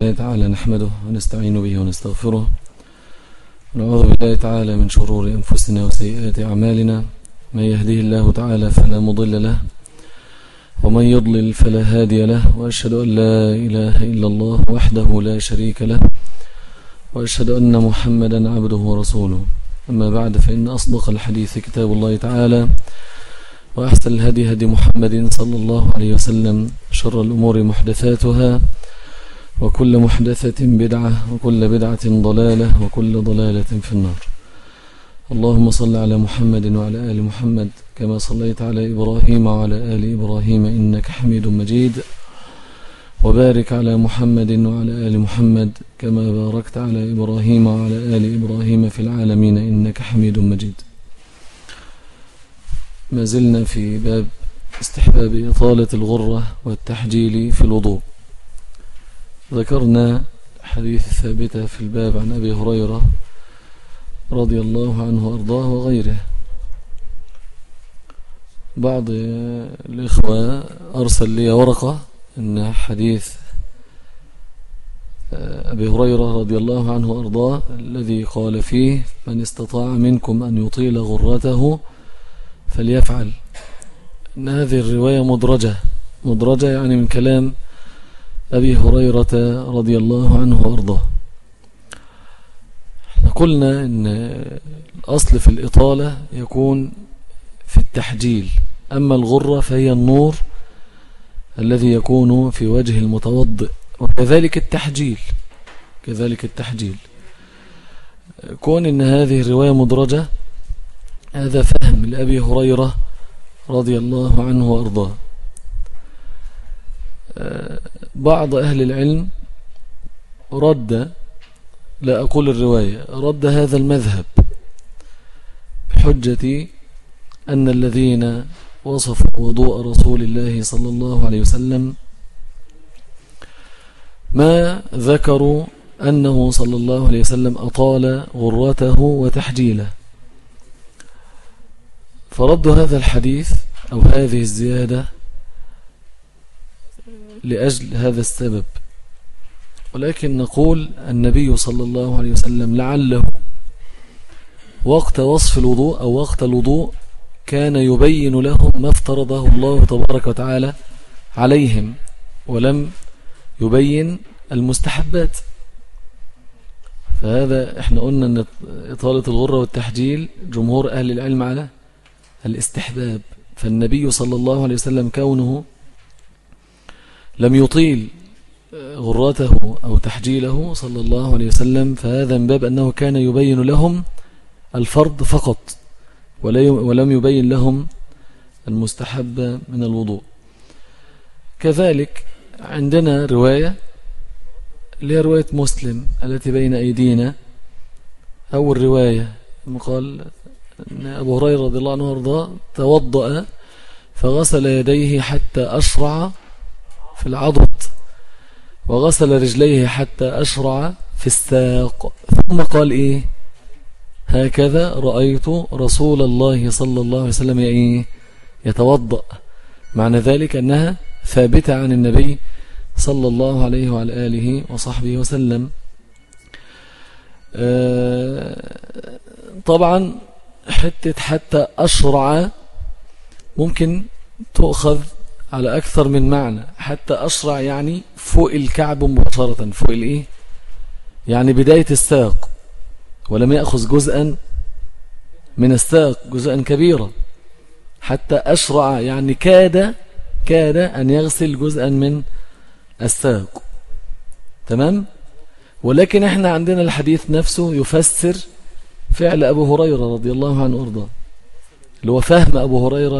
تعالى نحمده ونستعين به ونستغفره ونعوذ بالله تعالى من شرور أنفسنا وسيئات أعمالنا. من يهديه الله تعالى فلا مضل له ومن يضلل فلا هادي له، وأشهد أن لا إله إلا الله وحده لا شريك له، وأشهد أن محمدا عبده ورسوله. أما بعد، فإن أصدق الحديث كتاب الله تعالى، وأحسن الهدي هدي محمد صلى الله عليه وسلم، شر الأمور محدثاتها، وكل محدثة بدعة، وكل بدعة ضلالة، وكل ضلالة في النار. اللهم صل على محمد وعلى آل محمد كما صليت على إبراهيم وعلى آل إبراهيم إنك حميد مجيد، وبارك على محمد وعلى آل محمد كما باركت على إبراهيم وعلى آل إبراهيم في العالمين إنك حميد مجيد. ما زلنا في باب استحباب إطالة الغرة والتحجيل في الوضوء. ذكرنا حديث الثابتة في الباب عن أبي هريرة رضي الله عنه وأرضاه وغيره. بعض الإخوة أرسل لي ورقة إن حديث أبي هريرة رضي الله عنه وأرضاه الذي قال فيه: من استطاع منكم أن يطيل غرته فليفعل. إن هذه الرواية مدرجة يعني من كلام أبي هريرة رضي الله عنه وأرضاه. قلنا إن الأصل في الإطالة يكون في التحجيل، أما الغرة فهي النور الذي يكون في وجه المتوضئ، وكذلك التحجيل. كون إن هذه الرواية مدرجة هذا فهم لأبي هريرة رضي الله عنه وأرضاه. بعض أهل العلم رد، لا أقول الرواية، رد هذا المذهب بحجة أن الذين وصفوا وضوء رسول الله صلى الله عليه وسلم ما ذكروا أنه صلى الله عليه وسلم أطال غرته وتحجيله، فردوا هذا الحديث أو هذه الزيادة لأجل هذا السبب. ولكن نقول النبي صلى الله عليه وسلم لعله وقت وصف الوضوء أو وقت الوضوء كان يبين لهم ما افترضه الله تبارك وتعالى عليهم، ولم يبين المستحبات. فهذا احنا قلنا أن إطالة الغرة والتحجيل جمهور أهل العلم على الاستحباب، فالنبي صلى الله عليه وسلم كونه لم يطيل غرته أو تحجيله صلى الله عليه وسلم، فهذا من باب أنه كان يبين لهم الفرض فقط، ولم يبين لهم المستحب من الوضوء. كذلك عندنا رواية اللي هي رواية مسلم التي بين أيدينا، أو الرواية قال أن أبو هريرة رضي الله عنه وارضاه توضأ فغسل يديه حتى أشرع في العضد، وغسل رجليه حتى أشرع في الساق، ثم قال إيه: هكذا رأيت رسول الله صلى الله عليه وسلم يتوضأ. معنى ذلك أنها ثابتة عن النبي صلى الله عليه وعلى آله وصحبه وسلم. طبعا حتى أشرع ممكن تؤخذ على أكثر من معنى. حتى أشرع يعني فوق الكعب مباشرة، فوق الإيه؟ يعني بداية الساق، ولم يأخذ جزءا من الساق، جزءا كبيرا. حتى أشرع يعني كاد أن يغسل جزءا من الساق، تمام؟ ولكن احنا عندنا الحديث نفسه يفسر فعل أبو هريرة رضي الله عنه وارضاه، اللي هو فهم أبو هريرة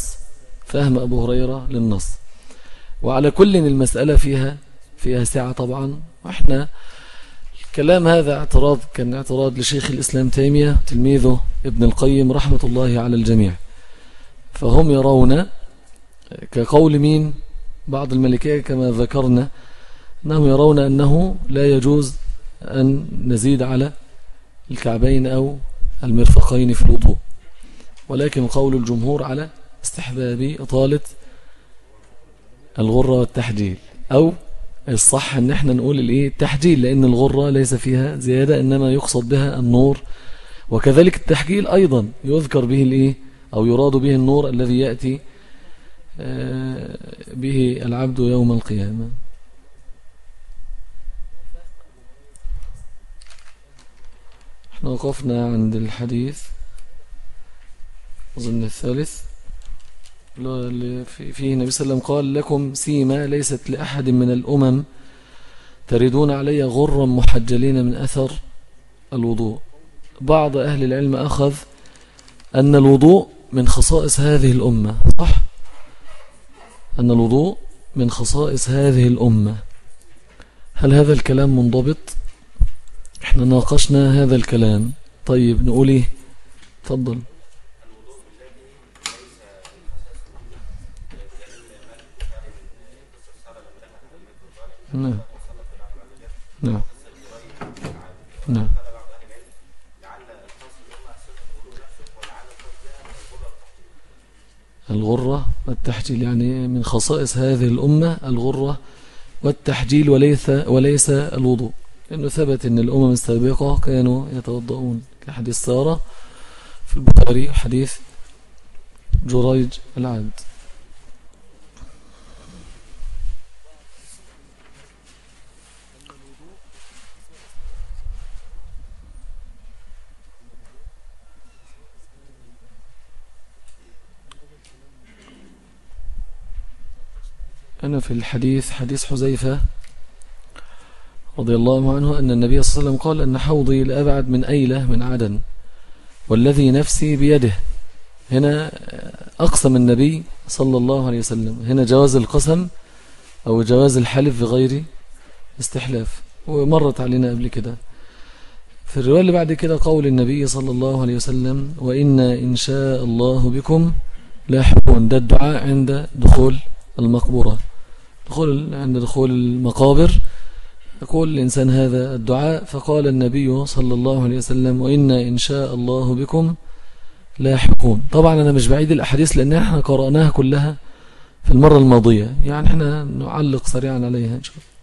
للنص. وعلى كل المسألة فيها سعة طبعا. واحنا الكلام هذا كان اعتراض لشيخ الإسلام تيمية تلميذه ابن القيم رحمة الله على الجميع. فهم يرون كقول مين؟ بعض المالكية كما ذكرنا، أنهم يرون أنه لا يجوز أن نزيد على الكعبين أو المرفقين في الوضوء، ولكن قول الجمهور على استحباب إطالة الغرة والتحجيل، أو الصح ان احنا نقول الايه التحجيل، لان الغرة ليس فيها زيادة انما يقصد بها النور. وكذلك التحجيل ايضا يذكر به الايه او يراد به النور الذي يأتي به العبد يوم القيامة. احنا وقفنا عند الحديث أظن الثالث فيه النبي صلى الله عليه وسلم قال لكم سيما ليست لأحد من الأمم تردون علي غرا محجلين من أثر الوضوء. بعض أهل العلم أخذ أن الوضوء من خصائص هذه الأمة، صح؟ أن الوضوء من خصائص هذه الأمة. هل هذا الكلام منضبط؟ احنا ناقشنا هذا الكلام. طيب نقول ايه؟ تفضل. نعم نعم نعم. الغرة والتحجيل يعني من خصائص هذه الأمة الغرة والتحجيل وليس الوضوء، لأنه ثبت أن الأمم السابقة كانوا يتوضؤون كحديث سارة في البخاري حديث جريج العبد. أنا في الحديث حديث حذيفة رضي الله عنه أن النبي صلى الله عليه وسلم قال أن حوضي لأبعد من أيلة من عدن والذي نفسي بيده. هنا أقسم النبي صلى الله عليه وسلم، هنا جواز القسم أو جواز الحلف بغير استحلاف، ومرت علينا قبل كده. في الرواية اللي بعد كده قول النبي صلى الله عليه وسلم وإنا إن شاء الله بكم لاحقون. ده الدعاء عند دخول المقبرة، عند دخول المقابر يقول الإنسان هذا الدعاء. فقال النبي صلى الله عليه وسلم وإنا إن شاء الله بكم لاحقون. طبعا أنا مش بعيد الأحاديث لأن احنا قرأناها كلها في المرة الماضية، يعني احنا نعلق سريعا عليها إن شاء الله.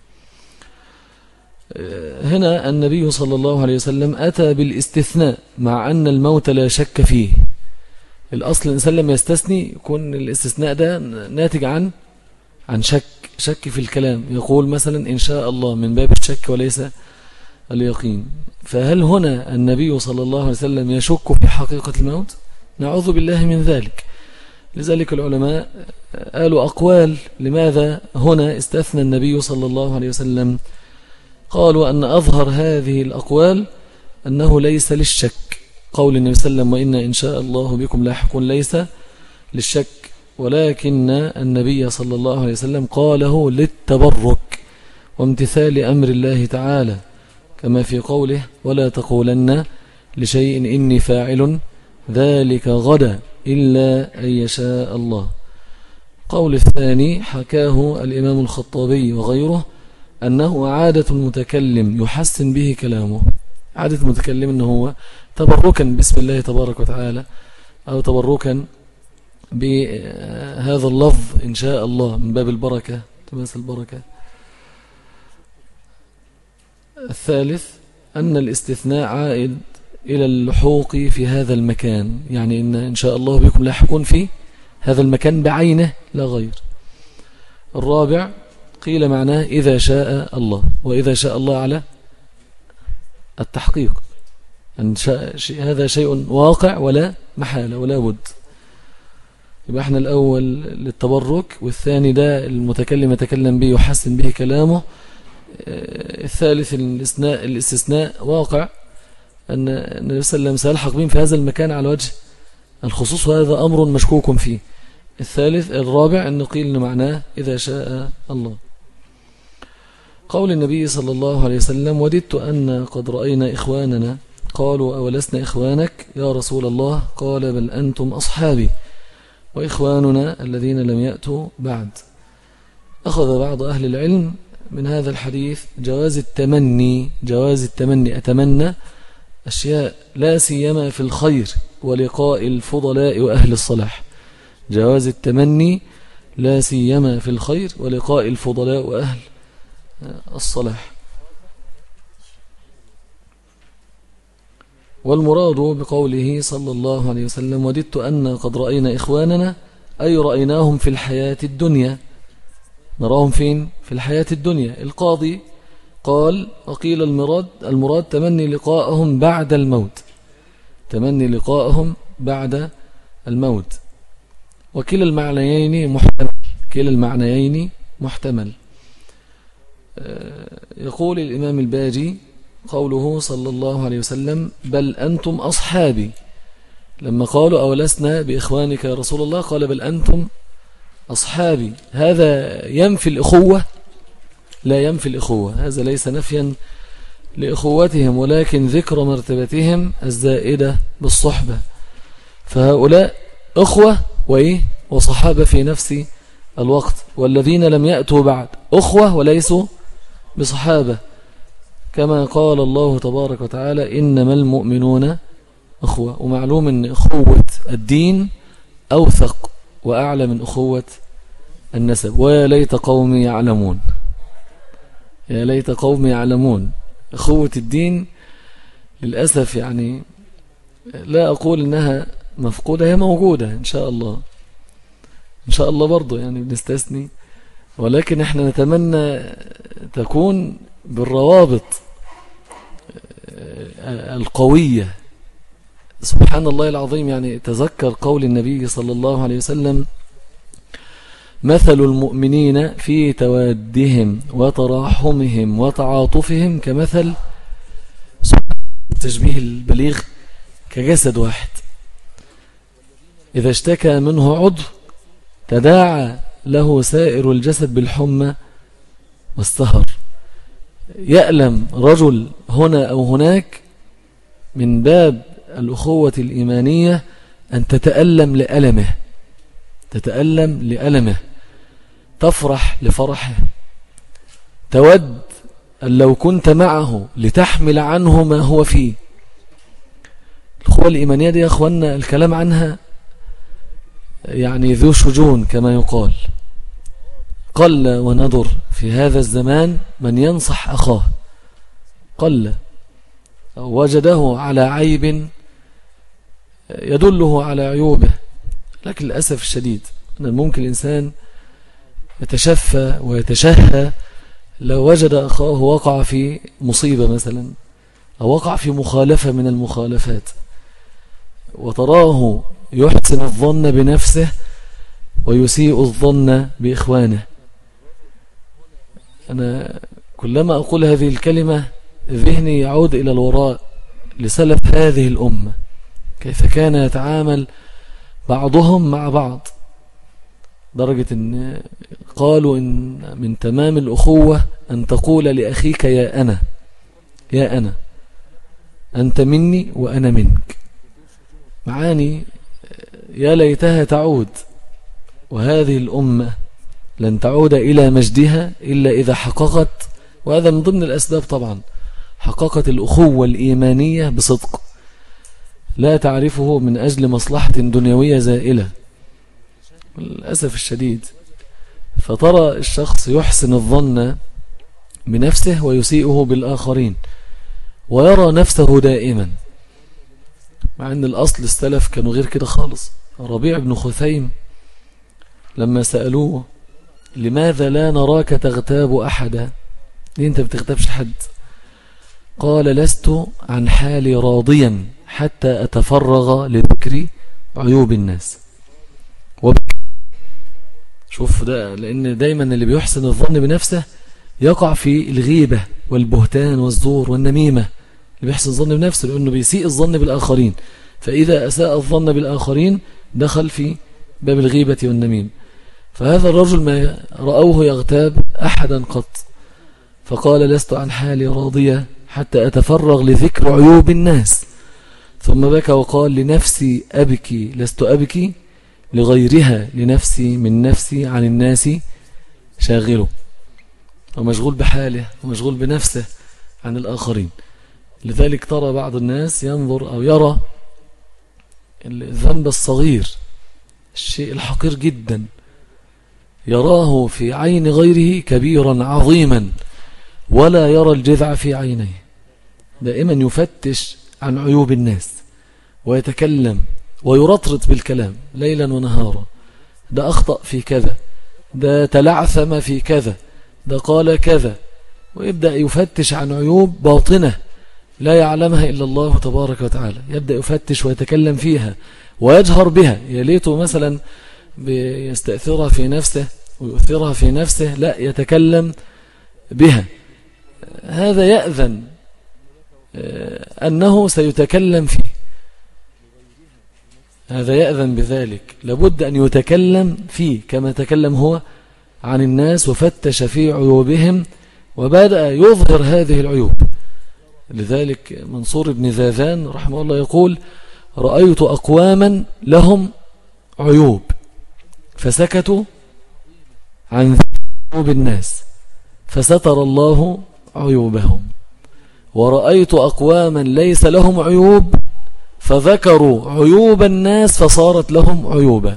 هنا النبي صلى الله عليه وسلم أتى بالاستثناء مع أن الموت لا شك فيه. الأصل الإنسان لما يستثني يكون الاستثناء ده ناتج عن شك في الكلام، يقول مثلا إن شاء الله من باب الشك وليس اليقين. فهل هنا النبي صلى الله عليه وسلم يشك في حقيقة الموت؟ نعوذ بالله من ذلك. لذلك العلماء قالوا أقوال لماذا هنا استثنى النبي صلى الله عليه وسلم. قالوا أن أظهر هذه الأقوال أنه ليس للشك. قول النبي صلى الله عليه وسلم وإنا إن شاء الله بكم لاحقون ليس للشك، ولكن النبي صلى الله عليه وسلم قاله للتبرك وامتثال أمر الله تعالى، كما في قوله ولا تقولن لشيء إني فاعل ذلك غدا إلا أن يشاء الله. قول الثاني حكاه الإمام الخطابي وغيره أنه عادة المتكلم يحسن به كلامه. عادة المتكلم أنه هو تبركا باسم الله تبارك وتعالى أو تبركا بهذا اللفظ إن شاء الله من باب البركة تماس البركة. الثالث أن الاستثناء عائد إلى اللحوق في هذا المكان، يعني إن شاء الله بكم لاحقون في هذا المكان بعينه لا غير. الرابع قيل معناه إذا شاء الله، وإذا شاء الله على التحقيق، أن هذا شيء واقع ولا محالة ولا بد. يبقى احنا الأول للتبرك، والثاني ده المتكلم يتكلم به يحسن به كلامه. الثالث الاستثناء واقع أن النبي صلى الله عليه وسلم سيلحق بهم في هذا المكان على وجه الخصوص، وهذا أمر مشكوك فيه. الرابع أن قيل معناه إذا شاء الله. قول النبي صلى الله عليه وسلم وددت أن قد رأينا إخواننا. قالوا أولسنا إخوانك يا رسول الله؟ قال بل أنتم أصحابي وإخواننا الذين لم يأتوا بعد. أخذ بعض أهل العلم من هذا الحديث جواز التمني، أتمنى أشياء لا سيما في الخير ولقاء الفضلاء وأهل الصلاح. جواز التمني لا سيما في الخير ولقاء الفضلاء وأهل الصلاح. والمراد بقوله صلى الله عليه وسلم وددت أن قد رأينا إخواننا أي رأيناهم في الحياة الدنيا. نراهم فين؟ في الحياة الدنيا. القاضي قال وقيل المراد تمني لقاءهم بعد الموت، تمني لقاءهم بعد الموت. وكلا المعنيين محتمل، كلا المعنيين محتمل. يقول الإمام الباجي قوله صلى الله عليه وسلم بل أنتم أصحابي، لما قالوا أولسنا بإخوانك يا رسول الله قال بل أنتم أصحابي. هذا ينفي الأخوة؟ لا ينفي الأخوة، هذا ليس نفيا لأخوتهم ولكن ذكر مرتبتهم الزائدة بالصحبة. فهؤلاء أخوة وصحابة في نفس الوقت، والذين لم يأتوا بعد أخوة وليسوا بصحابة، كما قال الله تبارك وتعالى إنما المؤمنون أخوة. ومعلوم أن أخوة الدين أوثق وأعلى من أخوة النسب. ويا ليت قومي يعلمون، يا ليت قومي يعلمون. أخوة الدين للأسف يعني لا أقول إنها مفقودة، هي موجودة إن شاء الله، إن شاء الله برضو يعني بنستثني، ولكن احنا نتمنى تكون بالروابط القوية. سبحان الله العظيم، يعني تذكر قول النبي صلى الله عليه وسلم مثل المؤمنين في توادهم وتراحمهم وتعاطفهم كمثل، التشبيه البليغ، كجسد واحد إذا اشتكى منه عضو تداعى له سائر الجسد بالحمى والسهر. يألم رجل هنا أو هناك من باب الأخوة الإيمانية أن تتألم لألمه، تتألم لألمه، تفرح لفرحه، تود أن لو كنت معه لتحمل عنه ما هو فيه. الأخوة الإيمانية دي يا أخوانا الكلام عنها يعني ذو شجون كما يقال. قل وندر في هذا الزمان من ينصح أخاه، قل وجده على عيب يدله على عيوبه. لكن للأسف الشديد أن ممكن الإنسان يتشفى ويتشهى لو وجد أخاه وقع في مصيبة مثلا أو وقع في مخالفة من المخالفات، وتراه يحسن الظن بنفسه ويسيء الظن بإخوانه. أنا كلما أقول هذه الكلمة ذهني يعود إلى الوراء لسلف هذه الأمة، كيف كان يتعامل بعضهم مع بعض، درجة أن قالوا إن من تمام الأخوة أن تقول لأخيك يا أنا، يا أنا، أنت مني وأنا منك. معاني يا ليتها تعود، وهذه الأمة لن تعود إلى مجدها إلا إذا حققت، وهذا من ضمن الأسباب طبعا، حققت الأخوة الإيمانية بصدق، لا تعرفه من أجل مصلحة دنيوية زائلة للأسف الشديد. فترى الشخص يحسن الظن بنفسه ويسيئه بالآخرين ويرى نفسه دائما، مع أن الأصل السلف كانوا غير كده خالص. ربيع بن خثيم لما سألوه لماذا لا نراك تغتاب أحدا، ليه أنت بتغتابش حد؟ قال لست عن حالي راضيا حتى أتفرغ لذكر عيوب الناس. شوف ده، لأن دايما اللي بيحسن الظن بنفسه يقع في الغيبة والبهتان والزور والنميمة. اللي بيحسن الظن بنفسه لأنه بيسيء الظن بالآخرين، فإذا أساء الظن بالآخرين دخل في باب الغيبة والنميم. فهذا الرجل ما رأوه يغتاب أحدا قط، فقال لست عن حالي راضية حتى أتفرغ لذكر عيوب الناس، ثم بكى وقال لنفسي أبكي لست أبكي لغيرها، لنفسي من نفسي عن الناس شاغله، ومشغول بحاله ومشغول بنفسه عن الآخرين. لذلك ترى بعض الناس ينظر أو يرى الذنب الصغير، الشيء الحقير جدا، يراه في عين غيره كبيرا عظيما، ولا يرى الجذع في عينيه. دائما يفتش عن عيوب الناس ويتكلم ويرطرط بالكلام ليلا ونهارا. ده أخطأ في كذا، ده تلعثم في كذا، ده قال كذا، ويبدأ يفتش عن عيوب باطنة لا يعلمها إلا الله تبارك وتعالى. يبدأ يفتش ويتكلم فيها ويجهر بها. يا ليته مثلا يستأثرها في نفسه ويؤثرها في نفسه، لا، يتكلم بها. هذا يأذن أنه سيتكلم فيه، هذا يأذن بذلك. لابد أن يتكلم فيه كما تكلم هو عن الناس وفتش في عيوبهم وبدأ يظهر هذه العيوب. لذلك منصور بن ذاذان رحمه الله يقول: رأيت أقواما لهم عيوب فسكتوا عن عيوب الناس فستر الله عيوبهم، ورأيت أقواما ليس لهم عيوب فذكروا عيوب الناس فصارت لهم عيوبا.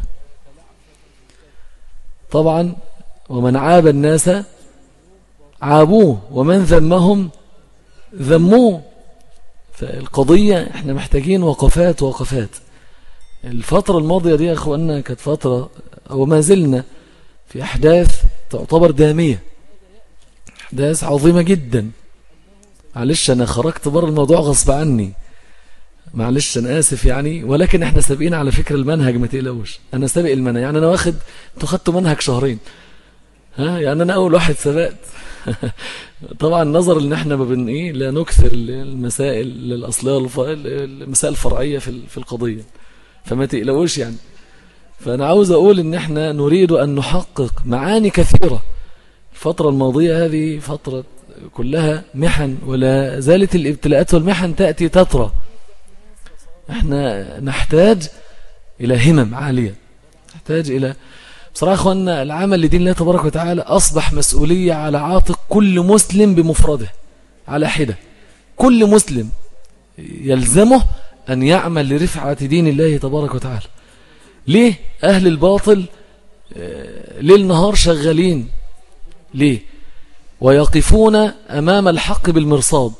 طبعا ومن عاب الناس عابوه ومن ذمهم ذموه. فالقضية احنا محتاجين وقفات. الفترة الماضية دي يا اخواننا كانت فترة وما زلنا في أحداث تعتبر دامية، أحداث عظيمة جدا. معلش أنا خرجت بره الموضوع غصب عني، معلش أنا آسف يعني، ولكن احنا سابقين على فكرة المنهج، ما تقلقوش. أنا سابق المنهج، يعني أنا واخد، انتوا خدتوا منهج شهرين، يعني أنا أول واحد سبقت. طبعا نظر ان احنا ما بن لا نكثر المسائل الأصلية، المسائل الفرعية في القضية، فما تقلقوش يعني. فأنا عاوز أقول ان احنا نريد أن نحقق معاني كثيرة. الفترة الماضية هذه فترة كلها محن، ولا زالت الابتلاءات والمحن تأتي تترى. احنا نحتاج إلى همم عالية، نحتاج إلى بصراحة أخوانا العمل لدين الله تبارك وتعالى أصبح مسؤولية على عاتق كل مسلم بمفرده على حدة. كل مسلم يلزمه أن يعمل لرفعة دين الله تبارك وتعالى. ليه أهل الباطل ليل نهار شغالين؟ ليه؟ ويقفون أمام الحق بالمرصاد،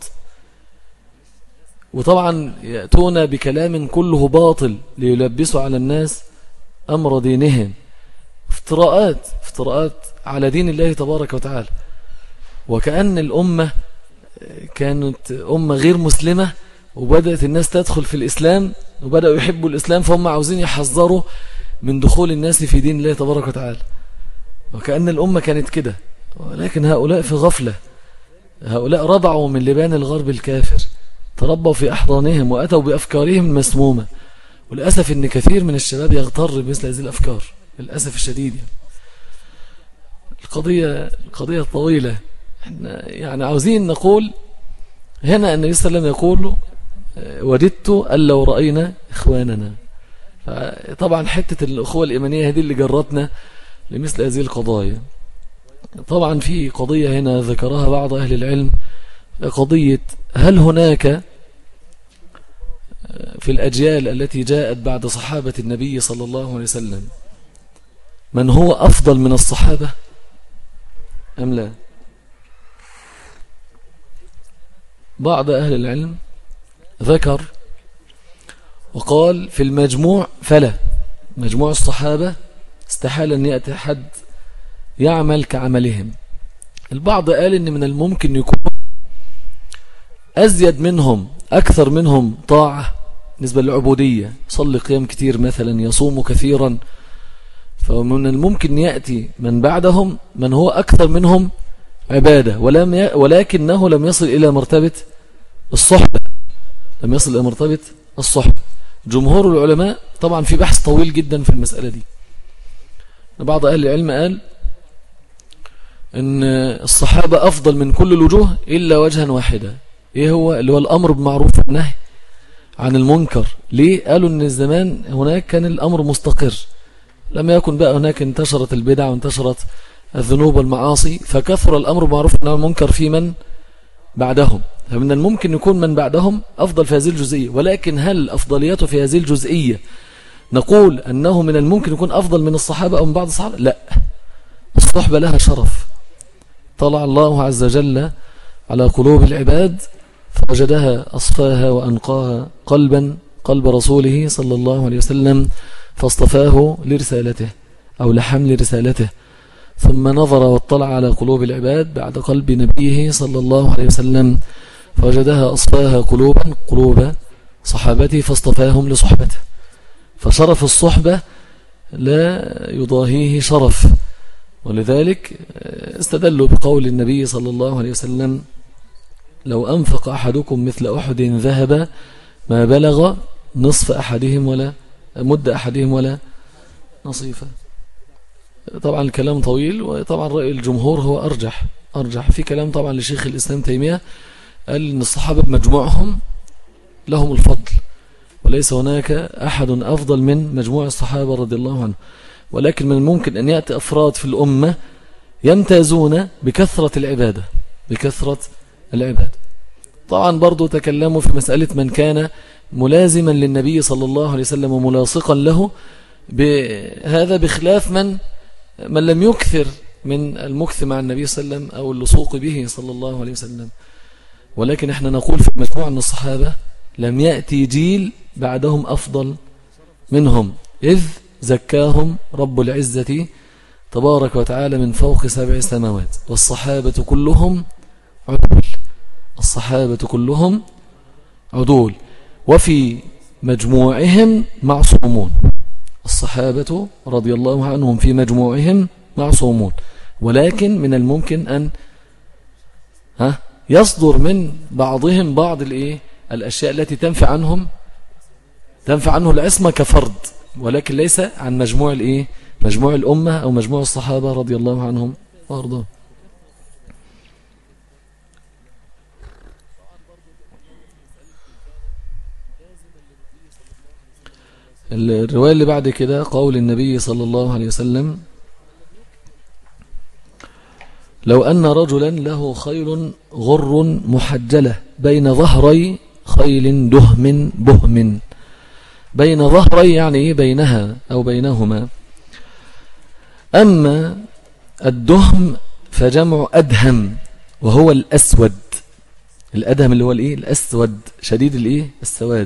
وطبعا يأتون بكلام كله باطل ليلبسوا على الناس أمر دينهم. افتراءات على دين الله تبارك وتعالى، وكأن الأمة كانت أمة غير مسلمة وبدأت الناس تدخل في الإسلام وبدأوا يحبوا الإسلام، فهم عاوزين يحذروا من دخول الناس في دين الله تبارك وتعالى، وكأن الأمة كانت كده. ولكن هؤلاء في غفلة، هؤلاء رضعوا من لبان الغرب الكافر، تربوا في أحضانهم وأتوا بأفكارهم المسمومة. وللأسف إن كثير من الشباب يغتر بمثل هذه الأفكار للأسف الشديد. القضية طويلة. احنا يعني عاوزين نقول هنا أن النبي صلى الله عليه وسلم يقول: وددت أن لو رأينا إخواننا. طبعا حتة الأخوة الإيمانية هذه اللي جرتنا لمثل هذه القضايا. طبعا في قضية هنا ذكرها بعض أهل العلم، قضية هل هناك في الأجيال التي جاءت بعد صحابة النبي صلى الله عليه وسلم من هو أفضل من الصحابة أم لا؟ بعض أهل العلم ذكر وقال في المجموع فلا، مجموع الصحابة استحال أن يأتي حد يعمل كعملهم. البعض قال إن من الممكن يكون أزيد منهم، أكثر منهم طاعة بالنسبة للعبودية، يصلي قيام كتير مثلا، يصوم كثيرا، فمن الممكن يأتي من بعدهم من هو أكثر منهم عبادة ولكنه لم يصل إلى مرتبة الصحبة، لم يصل إلى مرتبة الصحبة. جمهور العلماء طبعا في بحث طويل جدا في المسألة دي. بعض أهل العلم قال إن الصحابة أفضل من كل الوجوه إلا وجها واحدا. إيه هو؟ اللي هو الأمر بالمعروف والنهي عن المنكر. ليه؟ قالوا إن الزمان هناك كان الأمر مستقر، لم يكن بقى هناك انتشرت البدع وانتشرت الذنوب والمعاصي، فكثر الأمر بالمعروف والنهي عن المنكر في من بعدهم. فمن الممكن يكون من بعدهم أفضل في هذه الجزئية، ولكن هل أفضليته في هذه الجزئية نقول أنه من الممكن يكون أفضل من الصحابة أو من بعض الصحابة؟ لا، الصحبة لها شرف. طلع الله عز وجل على قلوب العباد فوجدها أصفاها وأنقاها قلب رسوله صلى الله عليه وسلم فاصطفاه لرسالته أو لحمل رسالته. ثم نظر واطلع على قلوب العباد بعد قلب نبيه صلى الله عليه وسلم فوجدها أصفاها قلوب صحابته فاصطفاهم لصحبته. فشرف الصحبة لا يضاهيه شرف، ولذلك استدلوا بقول النبي صلى الله عليه وسلم: لو أنفق أحدكم مثل أحد ذهب ما بلغ نصف أحدهم ولا مد أحدهم ولا نصيفه. طبعا الكلام طويل، وطبعا رأي الجمهور هو أرجح في كلام طبعا لشيخ الإسلام تيمية، قال إن الصحابة بمجموعهم لهم الفضل، وليس هناك أحد أفضل من مجموع الصحابة رضي الله عنه، ولكن من الممكن أن يأتي أفراد في الأمة يمتازون بكثرة العبادة. طبعا برضو تكلموا في مسألة من كان ملازما للنبي صلى الله عليه وسلم وملاصقا له، بهذا بخلاف من لم يكثر من المكث مع النبي صلى الله عليه وسلم أو اللصوق به صلى الله عليه وسلم. ولكن احنا نقول في مجموعة من الصحابة لم يأتي جيل بعدهم أفضل منهم، إذ زكاهم رب العزة تبارك وتعالى من فوق 7 سماوات. والصحابة كلهم عدول، وفي مجموعهم معصومون. الصحابة رضي الله عنهم في مجموعهم معصومون، ولكن من الممكن أن يصدر من بعضهم بعض الأشياء التي تنفع عنه العصمة كفرد، ولكن ليس عن مجموع الأمة أو مجموع الصحابة رضي الله عنهم وارضاهم. الرواية اللي بعد كده قول النبي صلى الله عليه وسلم: لو أن رجلا له خيل غر محجلة بين ظهري خيل دهم بهم. بين ظهري يعني بينها أو بينهما. أما الدهم فجمع أدهم وهو الأسود. الأدهم اللي هو الأسود شديد السواد.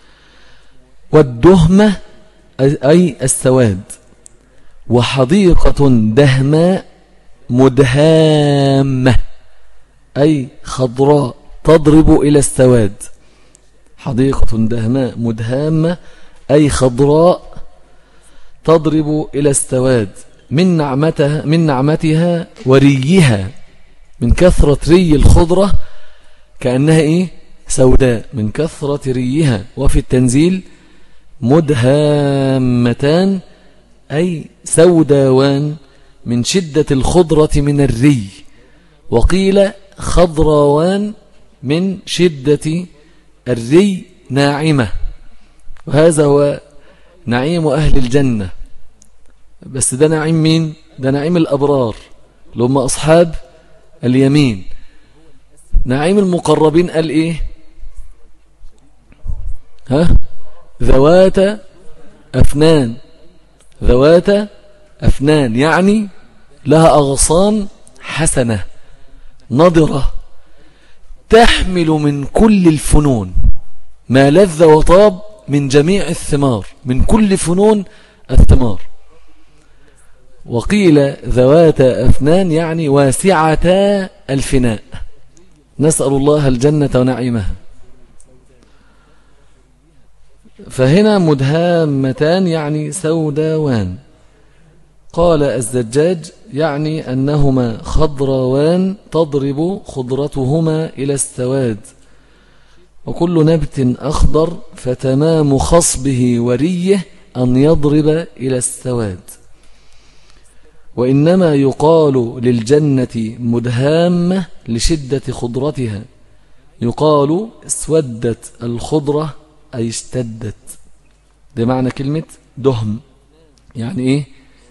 والدهمة أي السواد. وحديقة دهماء مدهامة أي خضراء تضرب إلى السواد. حديقة دهماء مدهامة أي خضراء تضرب إلى السواد من نعمتها وريها، من كثرة ري الخضرة كأنها سوداء من كثرة ريها. وفي التنزيل مدهامتان أي سوداوان من شدة الخضرة من الري. وقيل خضراوان من شدة الري ناعمة. وهذا هو نعيم أهل الجنة. بس ده نعيم مين؟ ده نعيم الأبرار اللي هم أصحاب اليمين. نعيم المقربين قال ذوات أفنان يعني لها أغصان حسنة نضرة تحمل من كل الفنون ما لذ وطاب من جميع الثمار، من كل فنون الثمار. وقيل ذوات أفنان يعني واسعتا الفناء. نسأل الله الجنة ونعيمها. فهنا مدهامتان يعني سوداوان. قال الزجاج يعني أنهما خضراوان تضرب خضرتهما إلى السواد. وكل نبت أخضر فتمام خصبه وريه أن يضرب إلى السواد. وإنما يقال للجنة مدهامة لشدة خضرتها. يقال اسودت الخضرة أي اشتدت. ده معنى كلمة دهم. يعني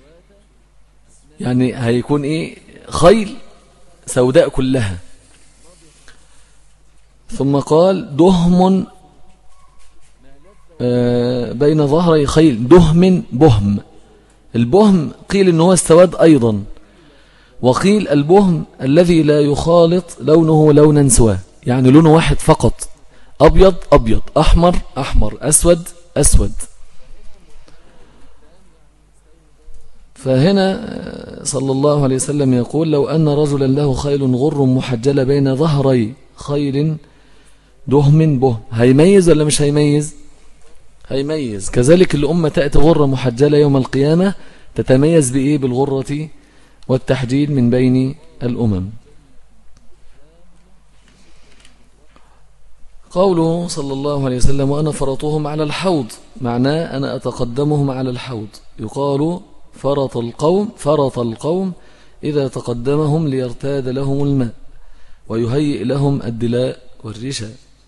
يعني هيكون خيل سوداء كلها. ثم قال دهم بين ظهري خيل دهم بهم. البهم قيل إنه هو السواد أيضا، وقيل البهم الذي لا يخالط لونه لونا سواه، يعني لونه واحد فقط، أبيض أبيض، أحمر أحمر، أسود أسود. فهنا صلى الله عليه وسلم يقول لو أن رجلا له خيل غر محجلة بين ظهري خيل دهم بهم، هيميز ولا مش هيميز؟ هيميز. كذلك الأمة تأتي غرة محجلة يوم القيامة تتميز بإيه؟ بالغرة والتحجيل من بين الأمم. قوله صلى الله عليه وسلم وأنا فرطهم على الحوض، معناه أنا أتقدمهم على الحوض. يقال فرط القوم إذا تقدمهم ليرتاد لهم الماء ويهيئ لهم الدلاء والرشا.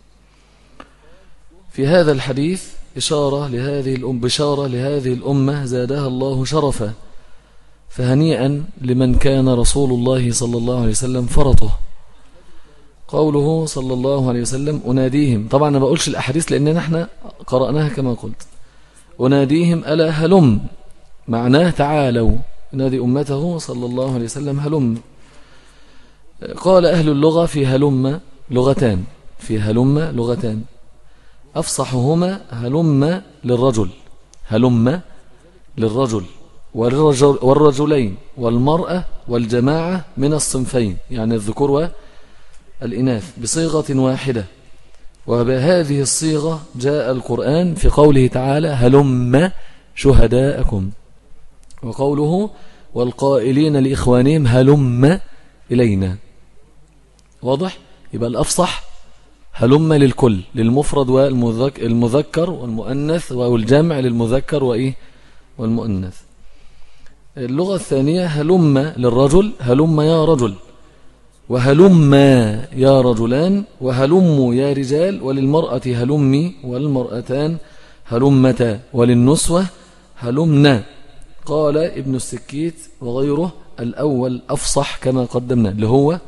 في هذا الحديث بشارة لهذه الأمة زادها الله شرفا، فهنيئا لمن كان رسول الله صلى الله عليه وسلم فرطه. قوله صلى الله عليه وسلم أناديهم، طبعا ما بقولش الأحاديث لأننا احنا قرأناها كما قلت. أناديهم ألا هلم، معناه تعالوا، ينادي أمته صلى الله عليه وسلم هلم. قال أهل اللغة في هلم لغتان، في هلم لغتان، أفصحهما هلم للرجل، هلم للرجل والرجلين والمرأة والجماعة من الصنفين، يعني الذكور والإناث بصيغة واحدة. وبهذه الصيغة جاء القرآن في قوله تعالى هلم شهداءكم، وقوله والقائلين لإخوانهم هلم إلينا. واضح؟ يبقى الأفصح هلم للكل، للمفرد والمذكر والمؤنث، والجمع للمذكر وإيه والمؤنث. اللغة الثانية هلم للرجل، هلم يا رجل، وهلم يا رجلان، وهلم يا رجال، وللمرأة هلمي والمرأتان هلمتا، وللنسوة هلمنا. قال ابن السكيت وغيره الأول أفصح كما قدمنا، اللي هو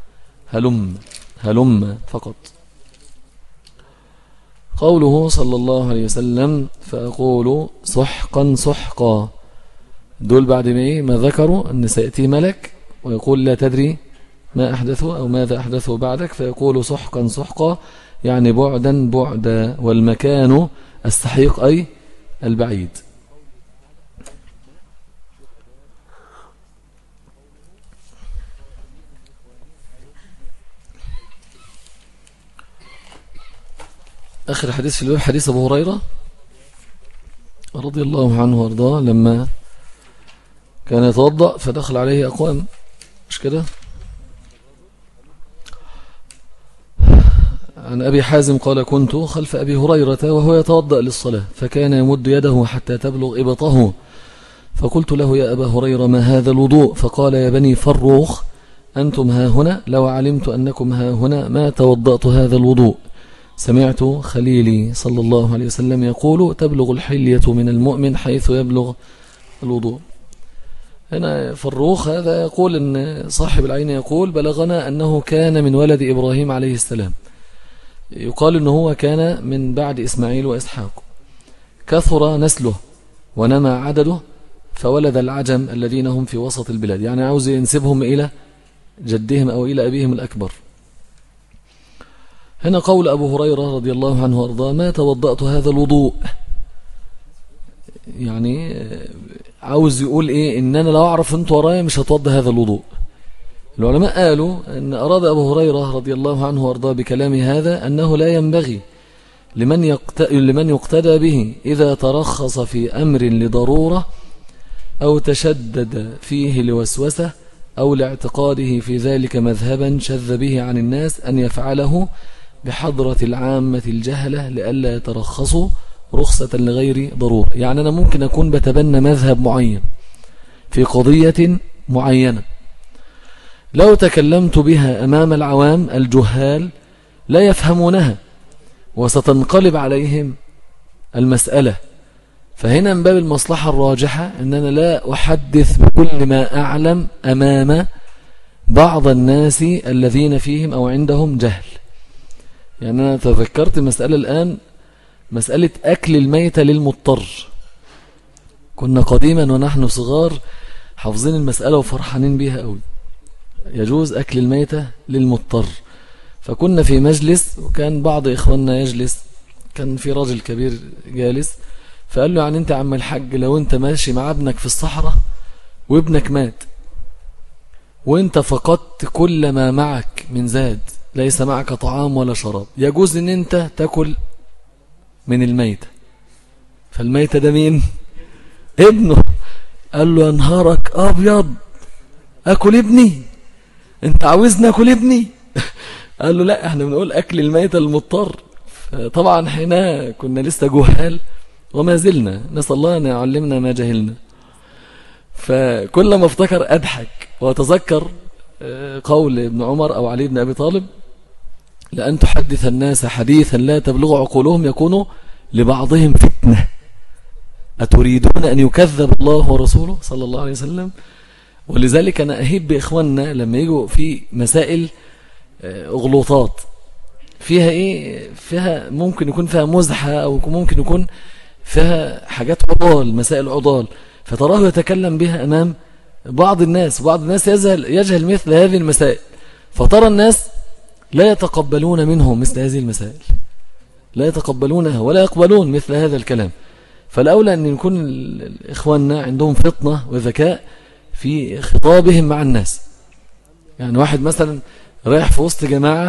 هلم فقط. قوله صلى الله عليه وسلم فأقول سحقا سحقا، دول بعد ما ذكروا أن سيأتي ملك ويقول لا تدري ما أحدثه أو ماذا أحدثه بعدك، فيقول سحقا سحقا يعني بعدا بعدا، والمكان السحيق أي البعيد. آخر حديث في الباب حديث أبو هريرة رضي الله عنه وارضاه، لما كان يتوضأ فدخل عليه أقوام، مش كده؟ عن أبي حازم قال كنت خلف أبي هريرة وهو يتوضأ للصلاة، فكان يمد يده حتى تبلغ إبطه، فقلت له يا أبا هريرة ما هذا الوضوء؟ فقال يا بني فروخ أنتم ها هنا، لو علمت أنكم ها هنا ما توضأت هذا الوضوء. سمعت خليلي صلى الله عليه وسلم يقول تبلغ الحلية من المؤمن حيث يبلغ الوضوء. هنا فروخ هذا يقول أن صاحب العين يقول بلغنا أنه كان من ولد إبراهيم عليه السلام، يقال أنه هو كان من بعد إسماعيل وإسحاق، كثر نسله ونمى عدده فولد العجم الذين هم في وسط البلاد، يعني عاوز ينسبهم إلى جدهم أو إلى أبيهم الأكبر. هنا قول أبو هريرة رضي الله عنه وارضاه ما توضأت هذا الوضوء، يعني عاوز يقول إيه؟ إن أنا لو أعرف أنت ورايا مش هتوضى هذا الوضوء. العلماء قالوا أن أراد أبو هريرة رضي الله عنه وارضاه بكلام هذا أنه لا ينبغي لمن يقتدى به إذا ترخص في أمر لضرورة أو تشدد فيه لوسوسة أو لاعتقاده في ذلك مذهبا شذ به عن الناس أن يفعله بحضرة العامة الجهلة لئلا يترخصوا رخصة لغير ضرورة. يعني أنا ممكن أكون بتبنى مذهب معين في قضية معينة، لو تكلمت بها أمام العوام الجهال لا يفهمونها وستنقلب عليهم المسألة. فهنا من باب المصلحة الراجحة أن أنا لا أحدث بكل ما أعلم أمام بعض الناس الذين فيهم أو عندهم جهل. يعني أنا تذكرت مسألة الآن، مسألة أكل الميتة للمضطر. كنا قديما ونحن صغار حافظين المسألة وفرحانين بها قوي. يجوز أكل الميتة للمضطر. فكنا في مجلس وكان بعض إخواننا يجلس، كان في راجل كبير جالس، فقال له يعني أنت يا عم الحاج لو أنت ماشي مع ابنك في الصحراء وابنك مات وأنت فقدت كل ما معك من زاد، ليس معك طعام ولا شراب، يجوز أن أنت تأكل من الميتة. فالميتة ده مين؟ ابنه. قال له يا نهارك أبيض، أكل ابني؟ أنت عاوزني أكل ابني؟ قال له لا، احنا بنقول أكل الميتة المضطر. طبعا حين كنا لسه جهال وما زلنا، نسأل الله أن يعلمنا ما جهلنا. فكل ما افتكر أضحك وأتذكر قول ابن عمر أو علي بن أبي طالب: لأن تحدث الناس حديثا لا تبلغ عقولهم يكونوا لبعضهم فتنة، أتريدون أن يكذب الله ورسوله صلى الله عليه وسلم. ولذلك أنا أهيب بإخواننا لما يجوا في مسائل أغلوطات فيها فيها ممكن يكون فيها مزحة أو ممكن يكون فيها حاجات عضال، مسائل عضال، فتراه يتكلم بها أمام بعض الناس، وبعض الناس يجهل مثل هذه المسائل، فترى الناس لا يتقبلون منه مثل هذه المسائل، لا يتقبلونها ولا يقبلون مثل هذا الكلام. فالأولى أن يكون إخواننا عندهم فطنة وذكاء في خطابهم مع الناس. يعني واحد مثلا رايح في وسط جماعة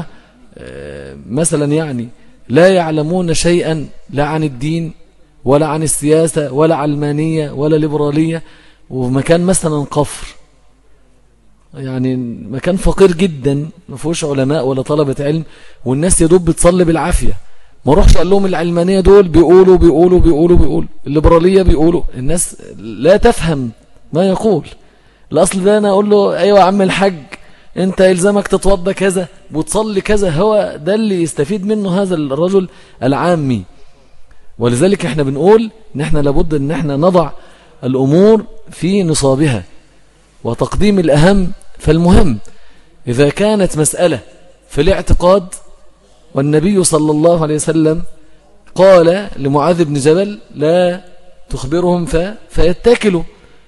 مثلا يعني لا يعلمون شيئا لا عن الدين ولا عن السياسة ولا علمانية ولا ليبرالية، ومكان مثلا قفر، يعني مكان فقير جدا ما فيهوش علماء ولا طلبة علم، والناس يدوب بتصلي بالعافية، ما روحش قال لهم العلمانية دول بيقولوا الليبرالية بيقولوا، الناس لا تفهم ما يقول. الأصل ده أنا أقول له أيوة يا عم الحاج أنت إلزامك تتوضى كذا وتصلي كذا، هو ده اللي يستفيد منه هذا الرجل العامي. ولذلك احنا بنقول ان احنا لابد ان احنا نضع الأمور في نصابها وتقديم الأهم فالمهم. إذا كانت مسألة في الاعتقاد، والنبي صلى الله عليه وسلم قال لمعاذ بن جبل لا تخبرهم فيتكلوا،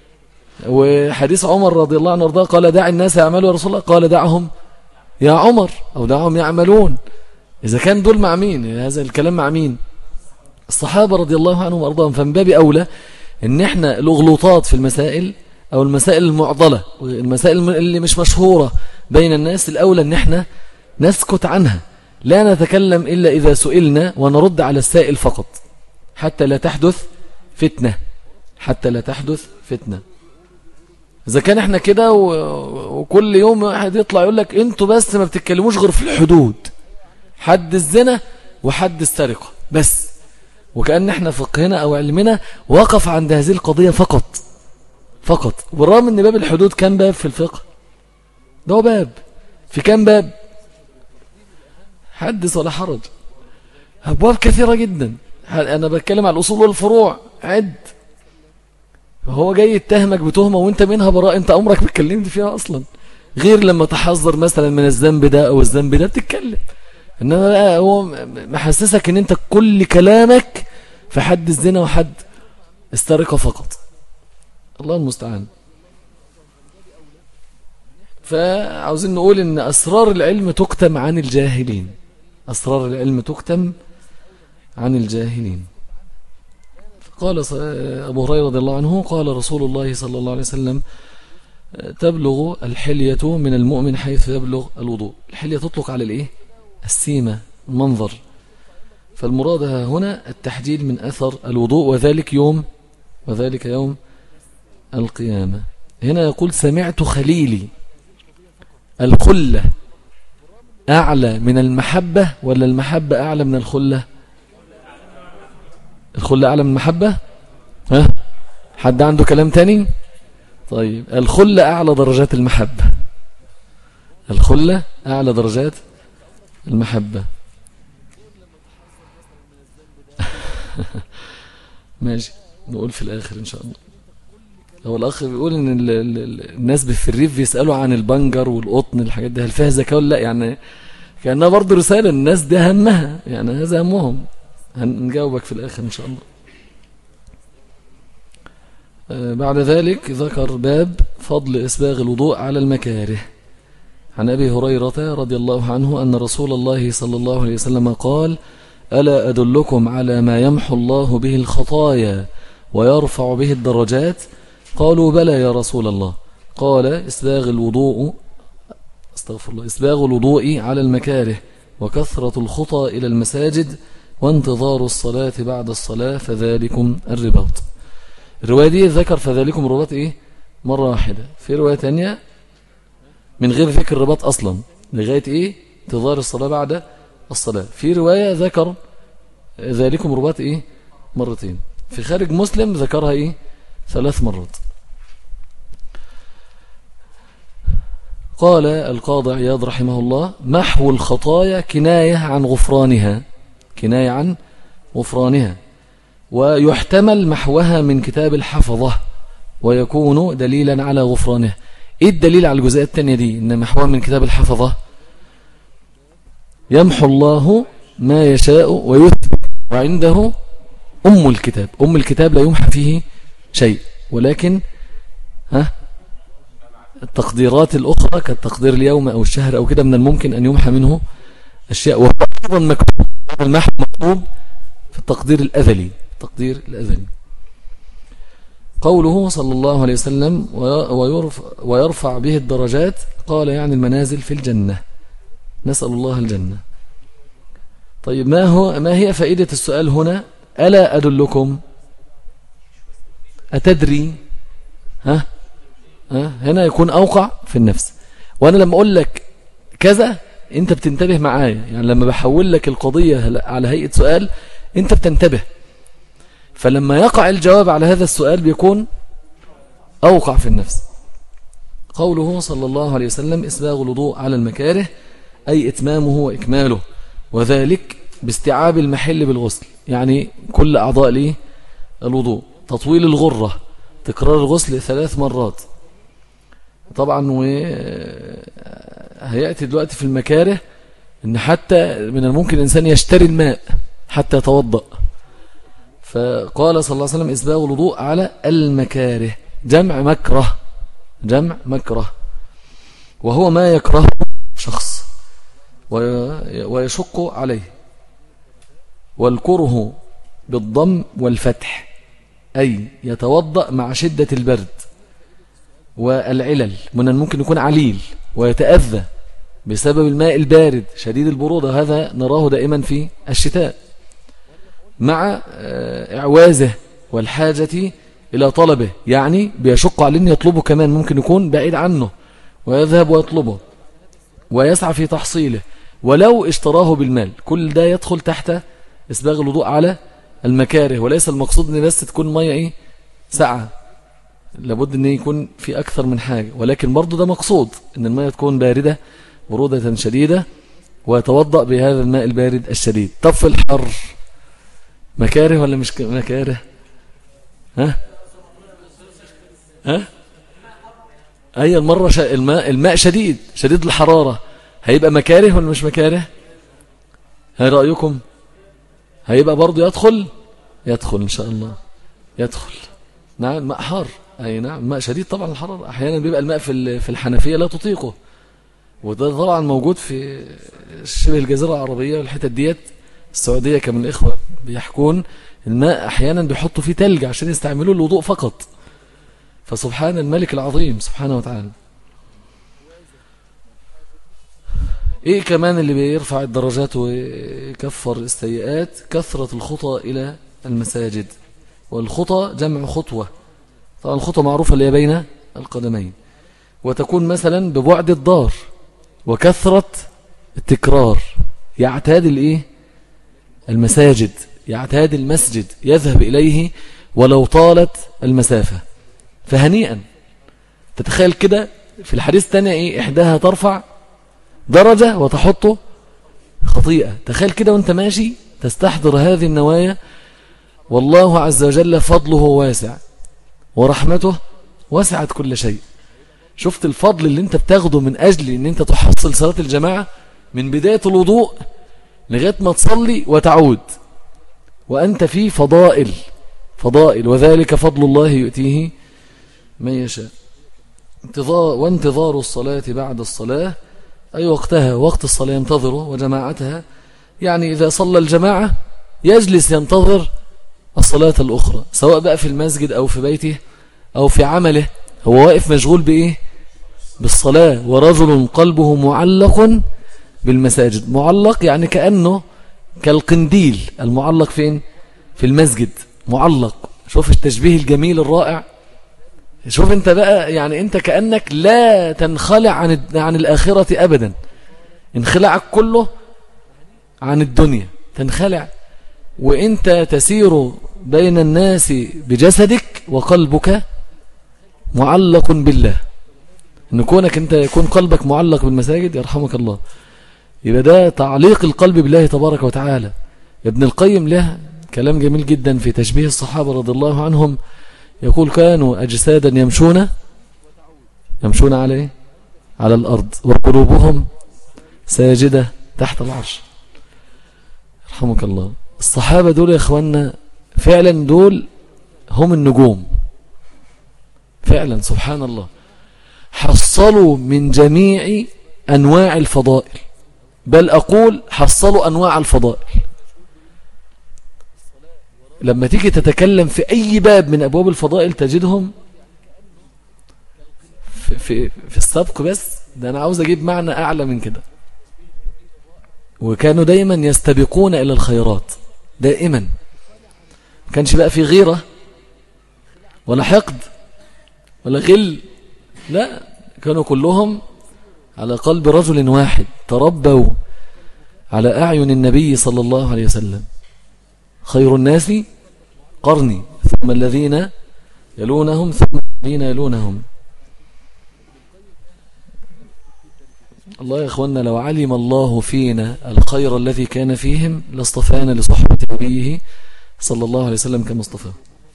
وحديث عمر رضي الله عنه وارضاه قال دع الناس يعملوا يا رسول الله، قال دعهم يا عمر أو دعهم يعملون. إذا كان دول مع مين؟ هذا الكلام مع مين؟ الصحابة رضي الله عنهم وارضاهم. فمن باب أولى ان احنا الأغلوطات في المسائل أو المسائل المعضلة والمسائل اللي مش مشهورة بين الناس، الأولى ان احنا نسكت عنها، لا نتكلم إلا إذا سئلنا ونرد على السائل فقط، حتى لا تحدث فتنة. إذا كان احنا كده وكل يوم واحد يطلع يقول لك انتوا بس ما بتتكلموش غير في الحدود، حد الزنا وحد السرقة بس، وكأن احنا فقهنا أو علمنا وقف عند هذه القضية فقط، بالرغم ان باب الحدود كم باب في الفقه؟ ده باب في كم باب؟ حدث ولا حرج، أبواب كثيرة جدا. أنا بتكلم على الأصول والفروع عد، هو جاي يتهمك بتهمة وانت منها براء، انت عمرك ما اتكلمت فيها أصلا، غير لما تحذر مثلا من الذنب ده أو الذنب ده بتتكلم. إنما بقى هو محسسك ان انت كل كلامك في حد الزنا وحد السرقة فقط، الله المستعان. فعاوزين نقول ان أسرار العلم تكتم عن الجاهلين، أسرار العلم تكتم عن الجاهلين. قال أبو هريرة رضي الله عنه قال رسول الله صلى الله عليه وسلم تبلغ الحلية من المؤمن حيث يبلغ الوضوء. الحلية تطلق على الايه؟ السيمة، المنظر. فالمراد هنا التحجيل من أثر الوضوء، وذلك يوم القيامة. هنا يقول سمعت خليلي. الخلة أعلى من المحبة ولا المحبة أعلى من الخلة؟ الخلة أعلى من المحبة؟ ها؟ حد عنده كلام تاني؟ طيب الخلة أعلى درجات المحبة، الخلة أعلى درجات المحبة. ماشي، نقول في الآخر إن شاء الله. هو الأخ بيقول إن الناس في الريف بيسألوا عن البنجر والقطن، الحاجات دي هل فيها زكاة ولا لا؟ يعني كأنها برضو رسالة، الناس دي همها، يعني هذا همهم. هنجاوبك في الآخر إن شاء الله. بعد ذلك ذكر باب فضل إسباغ الوضوء على المكاره. عن أبي هريرة رضي الله عنه أن رسول الله صلى الله عليه وسلم قال: ألا أدلكم على ما يمحو الله به الخطايا ويرفع به الدرجات؟ قالوا: بلى يا رسول الله. قال: إسباغ الوضوء على المكاره، وكثرة الخطى إلى المساجد، وانتظار الصلاة بعد الصلاة، فذلكم الرباط. الرواية دي ذكر فذلكم الرباط مرة واحدة. في رواية تانية من غير ذكر الرباط أصلا لغاية انتظار الصلاة بعد الصلاة. في رواية ذكر ذلكم الرباط مرتين. في خارج مسلم ذكرها 3 مرات. قال القاضي عياض رحمه الله: محو الخطايا كناية عن غفرانها، ويحتمل محوها من كتاب الحفظة، ويكون دليلا على غفرانه. ايه الدليل على الجزئية التانية دي؟ ان محوها من كتاب الحفظة يمحو الله ما يشاء ويثبت، وعنده أم الكتاب لا يمحى فيه شيء، ولكن التقديرات الأخرى كالتقدير اليوم أو الشهر أو كده من الممكن أن يمحى منه أشياء، وهو أيضا مكتوب. المحو مكتوب في التقدير الأزلي. قوله صلى الله عليه وسلم: ويرفع به الدرجات، قال يعني المنازل في الجنة، نسأل الله الجنة. طيب ما هي فائدة السؤال هنا؟ ألا أدلكم؟ أتدري؟ هنا يكون أوقع في النفس. وأنا لما أقول لك كذا أنت بتنتبه معايا، يعني لما بحول لك القضية على هيئة سؤال أنت بتنتبه، فلما يقع الجواب على هذا السؤال بيكون أوقع في النفس. قوله صلى الله عليه وسلم: إسباغ الوضوء على المكاره، أي إتمامه وإكماله، وذلك باستيعاب المحل بالغسل، يعني كل أعضاء ليه الوضوء. تطويل الغرة، تكرار الغسل 3 مرات. طبعا هيأتي دلوقتي في المكاره ان حتى من الممكن الإنسان يشتري الماء حتى يتوضأ. فقال صلى الله عليه وسلم: إسباغ الوضوء على المكاره، جمع مكره، وهو ما يكره شخص ويشق عليه. والكره بالضم والفتح، أي يتوضأ مع شدة البرد والعلل، من الممكن يكون عليل ويتأذى بسبب الماء البارد شديد البرودة، هذا نراه دائما في الشتاء، مع إعوازه والحاجة إلى طلبه، يعني بيشق عليه أن يطلبه، كمان ممكن يكون بعيد عنه ويذهب ويطلبه ويسعى في تحصيله ولو اشتراه بالمال. كل ده يدخل تحت إسباغ الوضوء على المكاره. وليس المقصود أن بس تكون مية ساقعة، لابد أن يكون في أكثر من حاجة، ولكن برضو ده مقصود أن المية تكون باردة برودة شديدة ويتوضأ بهذا الماء البارد الشديد. طب في الحر مكاره ولا مش مكاره؟ أي المرة الماء شديد الحرارة، هيبقى مكاره ولا مش مكاره؟ هاي رأيكم؟ هيبقى برضو يدخل إن شاء الله، يدخل. نعم الماء حار، أي نعم الماء شديد طبعا الحرارة. أحيانا بيبقى الماء في الحنفية لا تطيقه، وده طبعا موجود في شبه الجزيرة العربية والحتت ديت. السعودية كمان الإخوة بيحكون الماء أحيانا بيحطوا فيه تلج عشان يستعملوه الوضوء فقط. فسبحان الملك العظيم سبحانه وتعالى. إيه كمان اللي بيرفع الدرجات ويكفر السيئات؟ كثرة الخطى إلى المساجد. والخطى جمع خطوة، طبعا الخطوة معروفة اللي بين القدمين، وتكون مثلا ببعد الدار، وكثرة التكرار. يعتاد المساجد، يعتاد المسجد، يذهب إليه ولو طالت المسافة. فهنيئا تتخيل كده في الحديث الثاني إحداها ترفع درجة وتحط خطيئة. تخيل كده وانت ماشي تستحضر هذه النوايا. والله عز وجل فضله واسع ورحمته وسعت كل شيء. شفت الفضل اللي انت بتاخده من أجل ان انت تحصل صلاة الجماعة من بداية الوضوء لغاية ما تصلي وتعود، وأنت في فضائل، وذلك فضل الله يؤتيه من يشاء. وانتظار الصلاة بعد الصلاة، أي وقتها وقت الصلاة ينتظره وجماعتها، يعني إذا صلى الجماعة يجلس ينتظر الصلاة الأخرى، سواء بقى في المسجد أو في بيته أو في عمله، هو واقف مشغول بإيه؟ بالصلاة. ورجل قلبه معلق بالمساجد. معلق يعني كأنه كالقنديل المعلق فين؟ في المسجد معلق. شوف التشبيه الجميل الرائع. شوف انت بقى، يعني انت كأنك لا تنخلع عن الآخرة أبدا، انخلعك كله عن الدنيا، تنخلع وانت تسير بين الناس بجسدك وقلبك معلق بالله. ان كونك انت يكون قلبك معلق بالمساجد يرحمك الله، يبقى ده تعليق القلب بالله تبارك وتعالى. ابن القيم له كلام جميل جدا في تشبيه الصحابة رضي الله عنهم، يقول كانوا أجسادا يمشون عليه على الأرض وقلوبهم ساجدة تحت العرش. رحمك الله. الصحابة دول يا إخواننا فعلا دول هم النجوم فعلا، سبحان الله، حصلوا من جميع أنواع الفضائل، بل أقول حصلوا أنواع الفضائل. لما تيجي تتكلم في أي باب من أبواب الفضائل تجدهم في السبق. بس ده أنا عاوز أجيب معنى أعلى من كده. وكانوا دايما يستبقون إلى الخيرات دائما، ما كانش بقى في غيرة ولا حقد ولا غل، لا، كانوا كلهم على قلب رجل واحد، تربوا على أعين النبي صلى الله عليه وسلم. خير الناس قرني ثم الذين يلونهم ثم الذين يلونهم. الله يا أخوانا، لو علم الله فينا الخير الذي كان فيهم لاصطفانا لصحبة نبيه صلى الله عليه وسلم كما اصطفاه.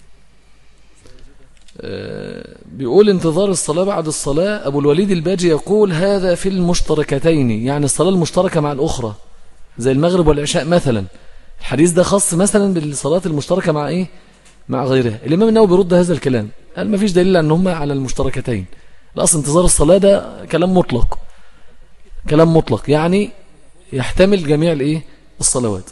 بيقول انتظار الصلاة بعد الصلاة. أبو الوليد الباجي يقول هذا في المشتركتين، يعني الصلاة المشتركة مع الأخرى زي المغرب والعشاء مثلا. الحديث ده خاص مثلا بالصلاة المشتركة مع إيه؟ مع غيرها. الإمام النووي بيرد هذا الكلام، قال ما فيش دليل أن هم على المشتركتين. الأصل انتظار الصلاة ده كلام مطلق، كلام مطلق يعني يحتمل جميع الإيه؟ الصلوات.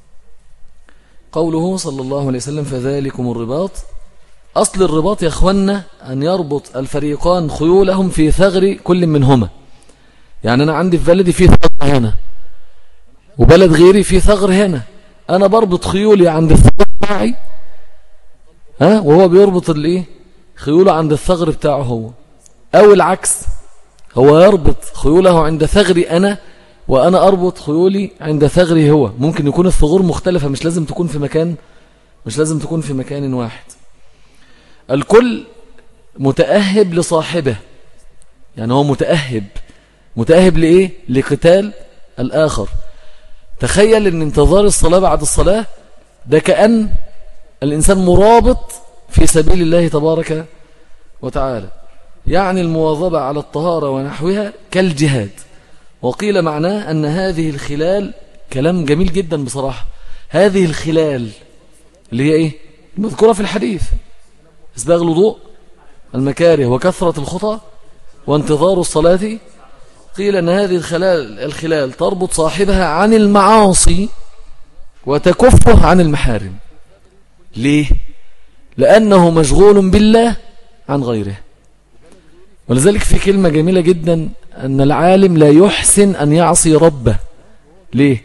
قوله صلى الله عليه وسلم فذلكم الرباط. أصل الرباط يا أخوانا أن يربط الفريقان خيولهم في ثغر كل منهما. يعني أنا عندي في بلدي في ثغر هنا وبلد غيري في ثغر هنا، أنا بربط خيولي عند الثغر بتاعي وهو بيربط الإيه؟ خيوله عند الثغر بتاعه هو، أو العكس، هو يربط خيوله عند ثغري أنا وأنا أربط خيولي عند ثغري هو. ممكن يكون الثغور مختلفة، مش لازم تكون في مكان واحد. الكل متأهب لصاحبه، يعني هو متأهب لإيه؟ لقتال الآخر. تخيل أن انتظار الصلاة بعد الصلاة ده كأن الإنسان مرابط في سبيل الله تبارك وتعالى، يعني المواظبة على الطهارة ونحوها كالجهاد. وقيل معناه أن هذه الخلال، كلام جميل جدا بصراحة، هذه الخلال اللي هي إيه؟ المذكورة في الحديث: إسباغ الوضوء، المكاره، وكثرة الخطى، وانتظار الصلاة. قيل أن هذه الخلال تربط صاحبها عن المعاصي وتكفه عن المحارم. ليه؟ لأنه مشغول بالله عن غيره. ولذلك في كلمة جميلة جدا، أن العالم لا يحسن أن يعصي ربه. ليه؟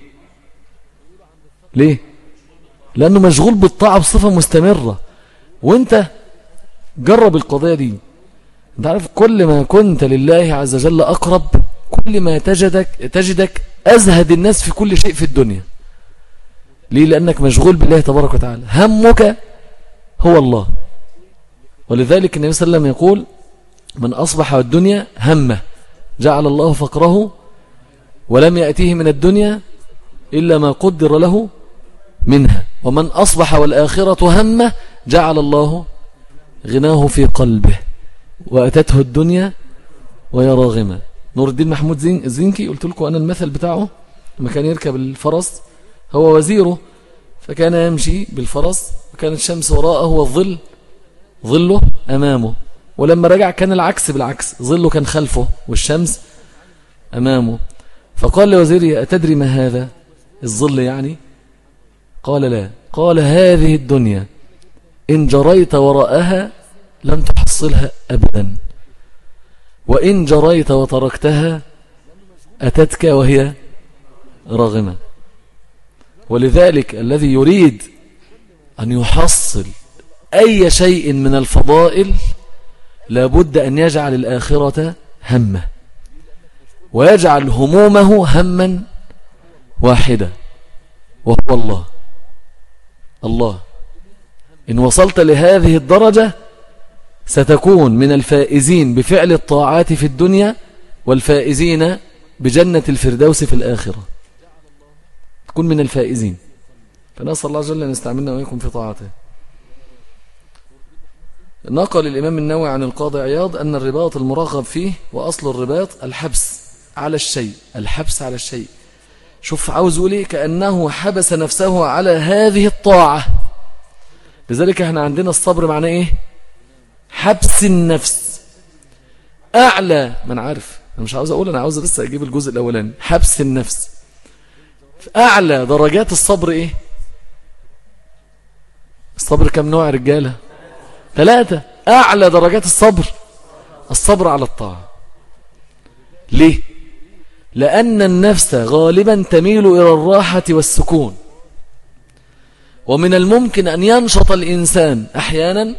لأنه مشغول بالطاعة بصفة مستمرة. وانت جرب القضية دي، انت عارف كل ما كنت لله عز وجل أقرب، كل ما تجدك أزهد الناس في كل شيء في الدنيا. ليه؟ لأنك مشغول بالله تبارك وتعالى، همك هو الله. ولذلك النبي صلى الله عليه وسلم يقول: من أصبح الدنيا همه جعل الله فقره ولم يأتيه من الدنيا إلا ما قدر له منها، ومن أصبح والآخرة همه جعل الله غناه في قلبه وأتته الدنيا وهي راغمة. نور الدين محمود الزنكي، قلت لكم أنا المثل بتاعه، لما كان يركب الفرس هو وزيره، فكان يمشي بالفرس وكانت الشمس وراءه والظل ظله أمامه، ولما رجع كان العكس بالعكس، ظله كان خلفه والشمس أمامه، فقال لوزيره: أتدري ما هذا؟ الظل يعني؟ قال: لا. قال: هذه الدنيا إن جريت وراءها لم تحصلها أبدا، وإن جريت وتركتها أتتك وهي راغمة. ولذلك الذي يريد أن يحصل أي شيء من الفضائل لابد أن يجعل الآخرة همه، ويجعل همومه هما واحدا، وهو الله. الله إن وصلت لهذه الدرجة ستكون من الفائزين بفعل الطاعات في الدنيا، والفائزين بجنة الفردوس في الآخرة، تكون من الفائزين. فنسأل الله جل أن يستعملنا وإياكم في طاعته. نقل الإمام النووي عن القاضي عياض أن الرباط المرغب فيه وأصل الرباط الحبس على الشيء. الحبس على الشيء، شوف عاوز يقول ايه؟ كأنه حبس نفسه على هذه الطاعة. لذلك احنا عندنا الصبر معناه ايه؟ حبس النفس. أعلى من عارف، أنا مش عاوز أقول، أنا عاوز بس أجيب الجزء الأولاني. حبس النفس. أعلى درجات الصبر إيه؟ الصبر كم نوع رجالة؟ 3. أعلى درجات الصبر الصبر على الطاعة. ليه؟ لأن النفس غالبا تميل إلى الراحة والسكون، ومن الممكن أن ينشط الإنسان أحيانا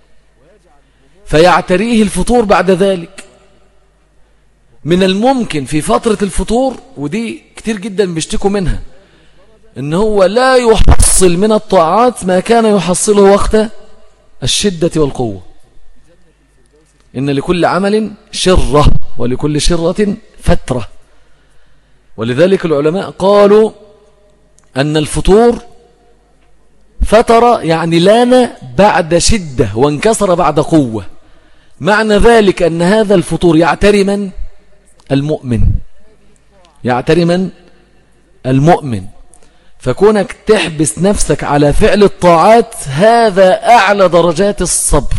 فيعتريه الفطور بعد ذلك. من الممكن في فترة الفطور، ودي كتير جدا بيشتكوا منها، إن هو لا يحصل من الطاعات ما كان يحصله وقت الشدة والقوة. إن لكل عمل شرة ولكل شرة فترة. ولذلك العلماء قالوا أن الفطور فترة، يعني لان بعد شدة وانكسر بعد قوة. معنى ذلك أن هذا الفطور يعتري من؟ المؤمن، يعتري من؟ المؤمن. فكونك تحبس نفسك على فعل الطاعات هذا أعلى درجات الصبر.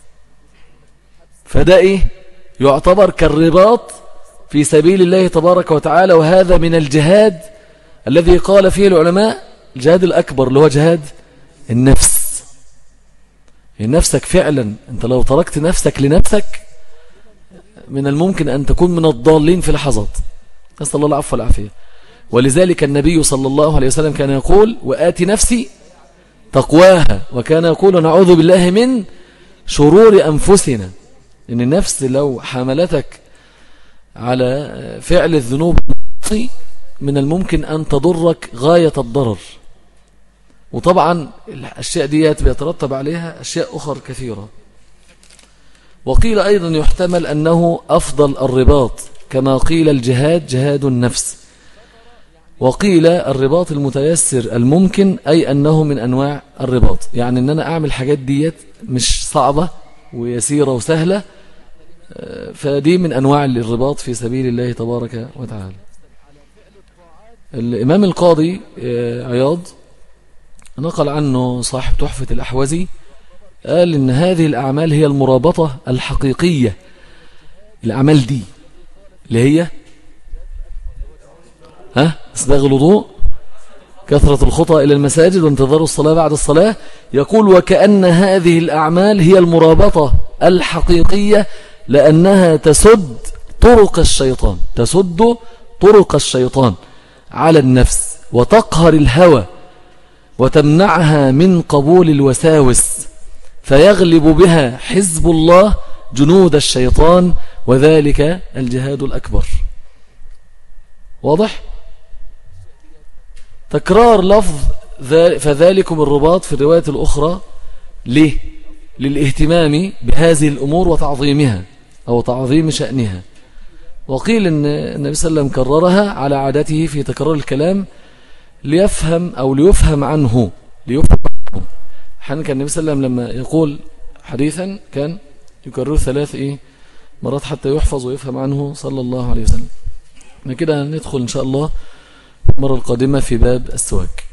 فده إيه؟ يعتبر كالرباط في سبيل الله تبارك وتعالى. وهذا من الجهاد الذي قال فيه العلماء الجهاد الأكبر، اللي هو جهاد النفس. نفسك فعلا، أنت لو تركت نفسك لنفسك من الممكن أن تكون من الضالين في لحظات. نسأل الله العفو والعافية. ولذلك النبي صلى الله عليه وسلم كان يقول: وآتي نفسي تقواها، وكان يقول: نعوذ بالله من شرور أنفسنا. إن النفس لو حملتك على فعل الذنوب من الممكن أن تضرك غاية الضرر. وطبعا الأشياء ديت بيترتب عليها أشياء أخرى كثيرة. وقيل أيضا يحتمل أنه أفضل الرباط، كما قيل الجهاد جهاد النفس. وقيل الرباط المتيسر الممكن، أي أنه من أنواع الرباط، يعني أن أنا أعمل حاجات ديت مش صعبة ويسيرة وسهلة، فدي من أنواع الرباط في سبيل الله تبارك وتعالى. الإمام القاضي عياض نقل عنه صاحب تحفة الأحوزي، قال إن هذه الأعمال هي المرابطة الحقيقية. الأعمال دي اللي هي إسباغ الوضوء، كثرة الخطى إلى المساجد، وانتظار الصلاة بعد الصلاة. يقول: وكأن هذه الأعمال هي المرابطة الحقيقية، لأنها تسد طرق الشيطان، تسد طرق الشيطان على النفس، وتقهر الهوى، وتمنعها من قبول الوساوس، فيغلب بها حزب الله جنود الشيطان، وذلك الجهاد الأكبر. واضح؟ تكرار لفظ فذلكم الرباط في الرواية الأخرى ليه؟ للاهتمام بهذه الأمور وتعظيمها أو تعظيم شأنها. وقيل أن النبي صلى الله عليه وسلم كررها على عادته في تكرار الكلام ليفهم أو ليفهم عنه. حين كان النبي صلى الله عليه وسلم لما يقول حديثا كان يكرر 3 مرات حتى يحفظ ويفهم عنه صلى الله عليه وسلم. كده ندخل إن شاء الله المرة القادمة في باب السواك.